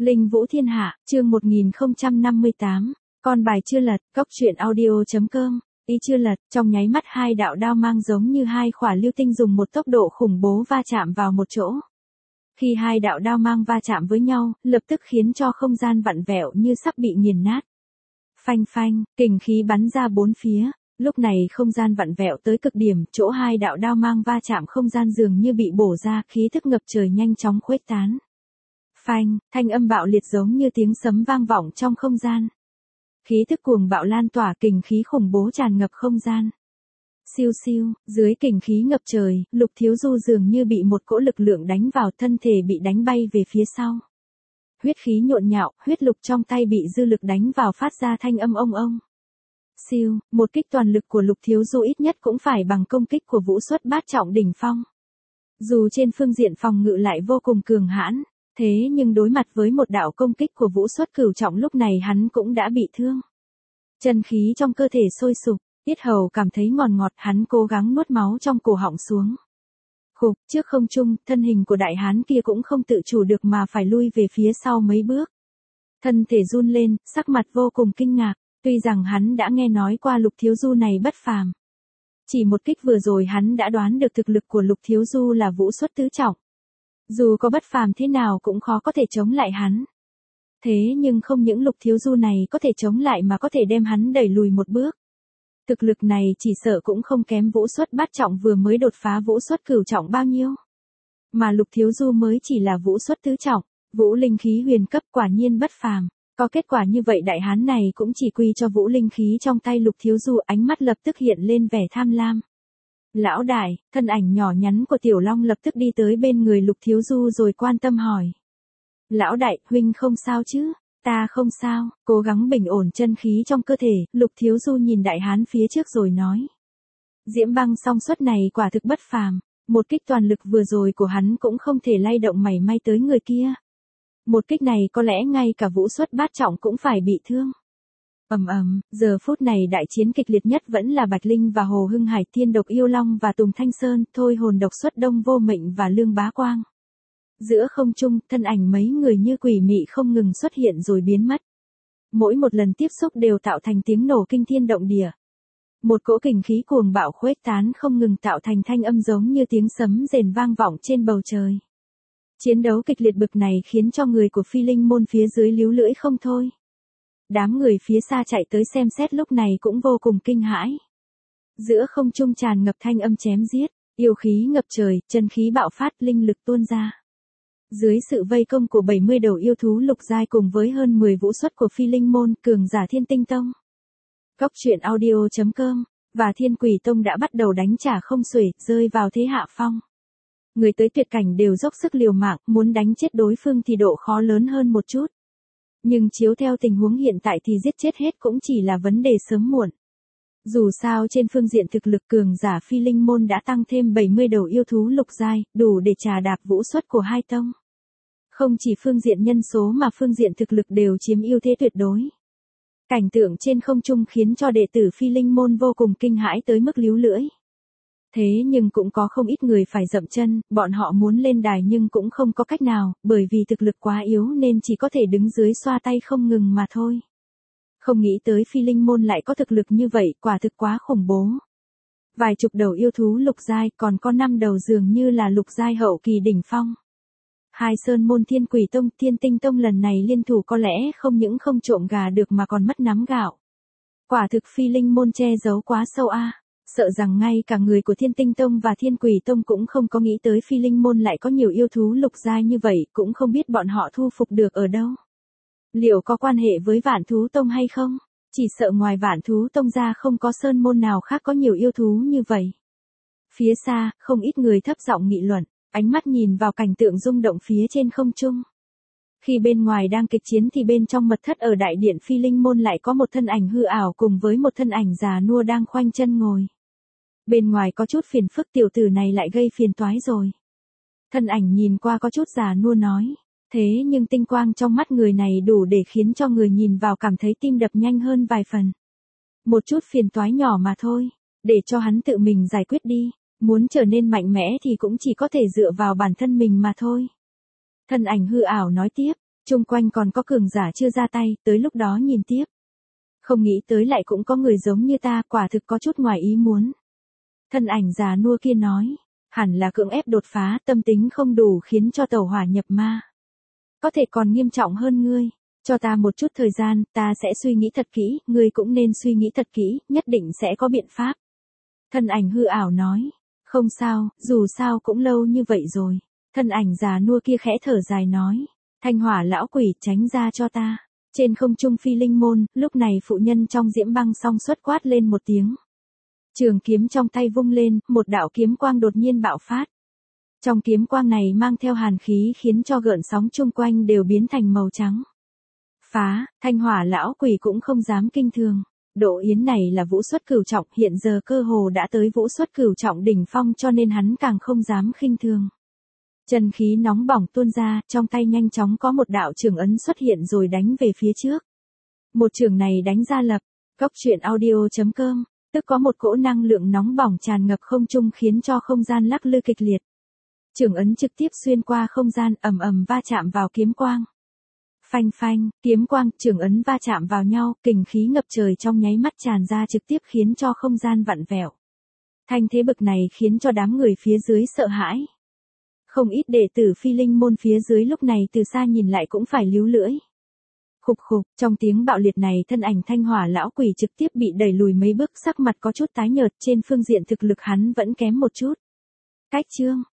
Linh Vũ Thiên Hạ, chương 1058, con bài chưa lật, cốc truyện audio.com, y chưa lật, trong nháy mắt hai đạo đao mang giống như hai khỏa lưu tinh dùng một tốc độ khủng bố va chạm vào một chỗ. Khi hai đạo đao mang va chạm với nhau, lập tức khiến cho không gian vặn vẹo như sắp bị nghiền nát. Phanh phanh, kình khí bắn ra bốn phía. Lúc này không gian vặn vẹo tới cực điểm, chỗ hai đạo đao mang va chạm không gian dường như bị bổ ra, khí thức ngập trời nhanh chóng khuếch tán. Phanh, thanh âm bạo liệt giống như tiếng sấm vang vọng trong không gian. Khí thức cuồng bạo lan tỏa, kình khí khủng bố tràn ngập không gian. Siêu siêu, dưới kình khí ngập trời, Lục Thiếu Du dường như bị một cỗ lực lượng đánh vào, thân thể bị đánh bay về phía sau. Huyết khí nhộn nhạo, huyết lục trong tay bị dư lực đánh vào phát ra thanh âm ông ông. Siêu, một kích toàn lực của Lục Thiếu Du ít nhất cũng phải bằng công kích của Vũ Xuất Bát Trọng đỉnh phong. Dù trên phương diện phòng ngự lại vô cùng cường hãn, thế nhưng đối mặt với một đạo công kích của Vũ Xuất Cửu Trọng lúc này hắn cũng đã bị thương. Chân khí trong cơ thể sôi sục, yết hầu cảm thấy ngọt ngọt, hắn cố gắng nuốt máu trong cổ họng xuống. Khục, trước không trung, thân hình của đại hán kia cũng không tự chủ được mà phải lui về phía sau mấy bước. Thân thể run lên, sắc mặt vô cùng kinh ngạc. Tuy rằng hắn đã nghe nói qua Lục Thiếu Du này bất phàm. Chỉ một kích vừa rồi hắn đã đoán được thực lực của Lục Thiếu Du là Vũ Xuất tứ trọng. Dù có bất phàm thế nào cũng khó có thể chống lại hắn. Thế nhưng không những Lục Thiếu Du này có thể chống lại mà có thể đem hắn đẩy lùi một bước. Thực lực này chỉ sợ cũng không kém Vũ Xuất Bát Trọng vừa mới đột phá Vũ Xuất Cửu Trọng bao nhiêu. Mà Lục Thiếu Du mới chỉ là Vũ Xuất tứ trọng, Vũ linh khí huyền cấp, quả nhiên bất phàm. Có kết quả như vậy đại hán này cũng chỉ quy cho Vũ linh khí trong tay Lục Thiếu Du, ánh mắt lập tức hiện lên vẻ tham lam. Lão đại, thân ảnh nhỏ nhắn của Tiểu Long lập tức đi tới bên người Lục Thiếu Du rồi quan tâm hỏi. Lão đại, huynh không sao chứ? Ta không sao, cố gắng bình ổn chân khí trong cơ thể, Lục Thiếu Du nhìn đại hán phía trước rồi nói. Diễm băng song xuất này quả thực bất phàm, một kích toàn lực vừa rồi của hắn cũng không thể lay động mảy may tới người kia. Một kích này có lẽ ngay cả Vũ Xuất Bát Trọng cũng phải bị thương. Giờ phút này đại chiến kịch liệt nhất vẫn là Bạch Linh và Hồ Hưng Hải, Thiên Độc Yêu Long và Tùng Thanh Sơn, Thôi Hồn Độc Xuất Đông Vô Mệnh và Lương Bá Quang. Giữa không trung, thân ảnh mấy người như quỷ mị không ngừng xuất hiện rồi biến mất. Mỗi một lần tiếp xúc đều tạo thành tiếng nổ kinh thiên động địa. Một cỗ kình khí cuồng bạo khuếch tán không ngừng tạo thành thanh âm giống như tiếng sấm rền vang vọng trên bầu trời. Chiến đấu kịch liệt bực này khiến cho người của Phi Linh môn phía dưới líu lưỡi không thôi. Đám người phía xa chạy tới xem xét lúc này cũng vô cùng kinh hãi. Giữa không trung tràn ngập thanh âm chém giết, yêu khí ngập trời, chân khí bạo phát, linh lực tuôn ra. Dưới sự vây công của 70 đầu yêu thú lục giai cùng với hơn 10 vũ xuất của Phi Linh môn, cường giả Thiên Tinh Tông, cốc truyện audio.com và Thiên Quỷ Tông đã bắt đầu đánh trả không xuể, rơi vào thế hạ phong. Người tới tuyệt cảnh đều dốc sức liều mạng, muốn đánh chết đối phương thì độ khó lớn hơn một chút. Nhưng chiếu theo tình huống hiện tại thì giết chết hết cũng chỉ là vấn đề sớm muộn. Dù sao trên phương diện thực lực, cường giả Phi Linh môn đã tăng thêm 70 đầu yêu thú lục giai, đủ để trà đạp vũ xuất của hai tông. Không chỉ phương diện nhân số mà phương diện thực lực đều chiếm ưu thế tuyệt đối. Cảnh tượng trên không trung khiến cho đệ tử Phi Linh môn vô cùng kinh hãi tới mức líu lưỡi. Thế nhưng cũng có không ít người phải dậm chân, bọn họ muốn lên đài nhưng cũng không có cách nào, bởi vì thực lực quá yếu nên chỉ có thể đứng dưới xoa tay không ngừng mà thôi. Không nghĩ tới Phi Linh môn lại có thực lực như vậy, quả thực quá khủng bố. Vài chục đầu yêu thú lục giai, còn có 5 đầu dường như là lục giai hậu kỳ đỉnh phong. Hai sơn môn Thiên Quỷ Tông, Thiên Tinh Tông lần này liên thủ có lẽ không những không trộm gà được mà còn mất nắm gạo. Quả thực Phi Linh môn che giấu quá sâu a. Sợ rằng ngay cả người của Thiên Tinh Tông và Thiên Quỷ Tông cũng không có nghĩ tới Phi Linh môn lại có nhiều yêu thú lục giai như vậy, cũng không biết bọn họ thu phục được ở đâu. Liệu có quan hệ với Vạn Thú Tông hay không? Chỉ sợ ngoài Vạn Thú Tông ra không có sơn môn nào khác có nhiều yêu thú như vậy. Phía xa, không ít người thấp giọng nghị luận, ánh mắt nhìn vào cảnh tượng rung động phía trên không trung. Khi bên ngoài đang kịch chiến thì bên trong mật thất ở đại điện Phi Linh môn lại có một thân ảnh hư ảo cùng với một thân ảnh già nua đang khoanh chân ngồi. Bên ngoài có chút phiền phức, tiểu tử này lại gây phiền toái rồi. Thân ảnh nhìn qua có chút già nua nói. Thế nhưng tinh quang trong mắt người này đủ để khiến cho người nhìn vào cảm thấy tim đập nhanh hơn vài phần. Một chút phiền toái nhỏ mà thôi, để cho hắn tự mình giải quyết đi. Muốn trở nên mạnh mẽ thì cũng chỉ có thể dựa vào bản thân mình mà thôi. Thân ảnh hư ảo nói tiếp, Chung quanh còn có cường giả chưa ra tay, tới lúc đó nhìn tiếp. Không nghĩ tới lại cũng có người giống như ta, quả thực có chút ngoài ý muốn. Thân ảnh già nua kia nói, hẳn là cưỡng ép đột phá, tâm tính không đủ khiến cho tẩu hỏa nhập ma. Có thể còn nghiêm trọng hơn ngươi. Cho ta một chút thời gian, ta sẽ suy nghĩ thật kỹ, ngươi cũng nên suy nghĩ thật kỹ, nhất định sẽ có biện pháp. Thân ảnh hư ảo nói, không sao, dù sao cũng lâu như vậy rồi. Thân ảnh già nua kia khẽ thở dài nói, Thanh Hỏa lão quỷ tránh ra cho ta. Trên không trung phi linh môn, lúc này phụ nhân trong diễm băng song xuất quát lên một tiếng. Trường kiếm trong tay vung lên, một đạo kiếm quang đột nhiên bạo phát. Trong kiếm quang này mang theo hàn khí khiến cho gợn sóng chung quanh đều biến thành màu trắng. Phá, Thanh Hỏa lão quỷ cũng không dám kinh thường. Độ yến này là vũ xuất cửu trọng, hiện giờ cơ hồ đã tới vũ xuất cửu trọng đỉnh phong cho nên hắn càng không dám khinh thường. Chân khí nóng bỏng tuôn ra, trong tay nhanh chóng có một đạo trường ấn xuất hiện rồi đánh về phía trước. Một trường này đánh ra lập, Cốc Truyện Audio.com, tức có một cỗ năng lượng nóng bỏng tràn ngập không trung khiến cho không gian lắc lư kịch liệt. Trường ấn trực tiếp xuyên qua không gian, ầm ầm va chạm vào kiếm quang. Phanh phanh, kiếm quang, trường ấn va chạm vào nhau, kình khí ngập trời trong nháy mắt tràn ra trực tiếp khiến cho không gian vặn vẹo. Thanh thế bực này khiến cho đám người phía dưới sợ hãi. Không ít đệ tử phi linh môn phía dưới lúc này từ xa nhìn lại cũng phải líu lưỡi. Khục khục, trong tiếng bạo liệt này thân ảnh Thanh Hỏa lão quỷ trực tiếp bị đẩy lùi mấy bước, sắc mặt có chút tái nhợt, trên phương diện thực lực hắn vẫn kém một chút. Cách chương